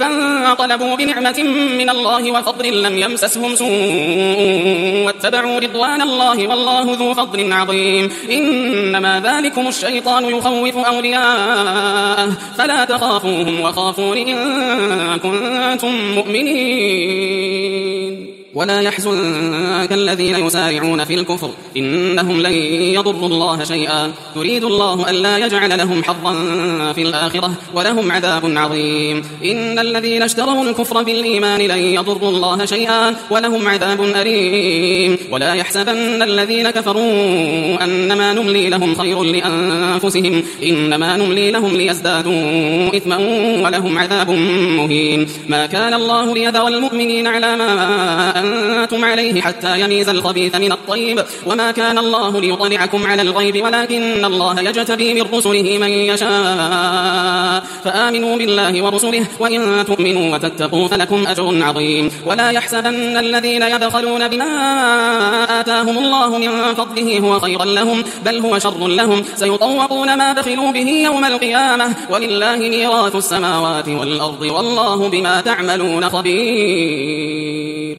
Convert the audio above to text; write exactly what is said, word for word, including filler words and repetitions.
فانقلبوا بنعمة من الله وفضل لم يمسسهم سوء واتبعوا رضوان الله والله ذو فضل عظيم. إنما ذلكم الشيطان يخوف أولياءه فلا تخافوهم وخافون إن كنتم مؤمنين. ولا يحزنك الذين يسارعون في الكفر إنهم لن يضروا الله شيئا يريد الله ألا يجعل لهم حظا في الآخرة ولهم عذاب عظيم. إن الذين اشتروا الكفر بالإيمان لن يضروا الله شيئا ولهم عذاب أليم. ولا يحسبن الذين كفروا أنما نملي لهم خير لأنفسهم إنما نملي لهم ليزدادوا إثما ولهم عذاب مهين. ما كان الله ليذر المؤمنين على ما أنتم عليه حتى يميز الخبيث من الطيب وما كان الله ليطلعكم على الغيب ولكن الله يجتبي من رسله من يشاء فآمنوا بالله ورسله وإن تؤمنوا وتتقوا فلكم أجر عظيم. ولا يحسبن الذين يبخلون بما آتاهم الله من فضله هو خيرا لهم بل هو شر لهم سيطوقون ما بخلوا به يوم القيامة ولله ميراث السماوات والأرض والله بما تعملون خبير.